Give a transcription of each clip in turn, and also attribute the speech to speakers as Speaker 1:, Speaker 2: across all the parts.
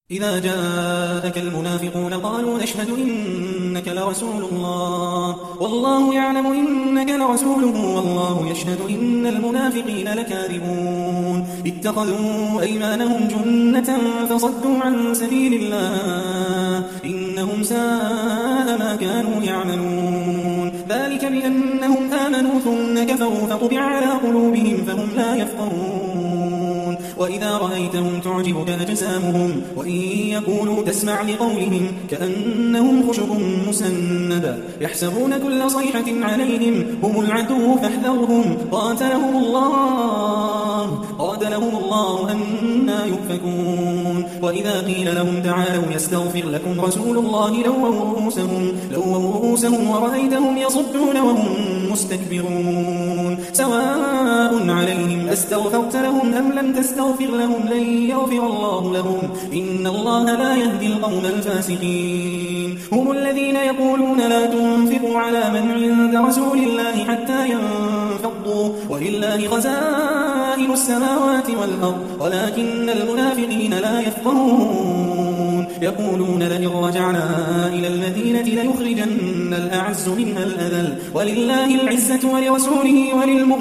Speaker 1: إذا جاءك المنافقون قالوا نشهد إنك لرسول الله والله يعلم إنك لرسوله والله يشهد إن المنافقين لكاذبون اتخذوا أيمانهم جنة فصدوا عن سبيل الله إنهم ساء ما كانوا يعملون ذلك بأنهم آمنوا ثم كفروا فطبع على قلوبهم فهم لا يفقهون وإذا رأيتهم تعجبك أجسامهم وإن يقولوا تسمع لقولهم كأنهم خشب مسندة يحسبون كل صيحة عليهم هم العدو فاحذرهم قاتلهم الله أنى يؤفكون وإذا قيل لهم تعالوا يستغفر لكم رسول الله لووا رؤوسهم ورأيتهم يصدون وهم مستكبرون سواء عليهم أستغفرت لهم أم لم تستغفر لهم لن يغفر الله لهم إن الله لا يهدي القوم الفاسقين هم الذين يقولون لا تنفقوا على من عند رسول الله حتى ينفضوا ولله خزائن السماوات والأرض ولكن المنافقين لا يفقهون يقولون لئن رجعنا إلى المدينة ليخرجن الأعز منها الأذل ولله العزة ولرسوله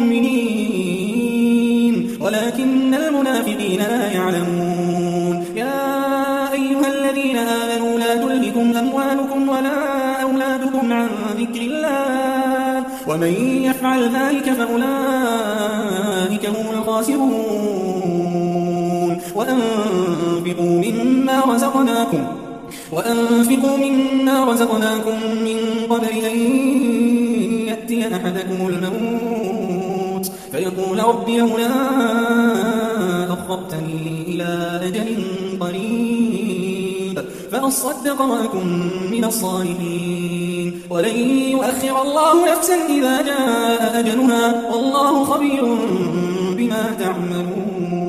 Speaker 1: وللمؤمنين ولكن المنافقين لا يعلمون يا أيها الذين آمنوا لا تلهكم أموالكم ولا أولادكم عن ذكر الله ومن يفعل ذلك فأولئك هم الخاسرون وأنفقوا مما رزقناكم من قبل أن يأتي أحدكم الموت فيقول رب لولا أخرتني إلى أجل قريب فأصدق وأكن من الصالحين ولن يؤخر الله نفسا إذا جاء أجلها والله خبير بما تعملون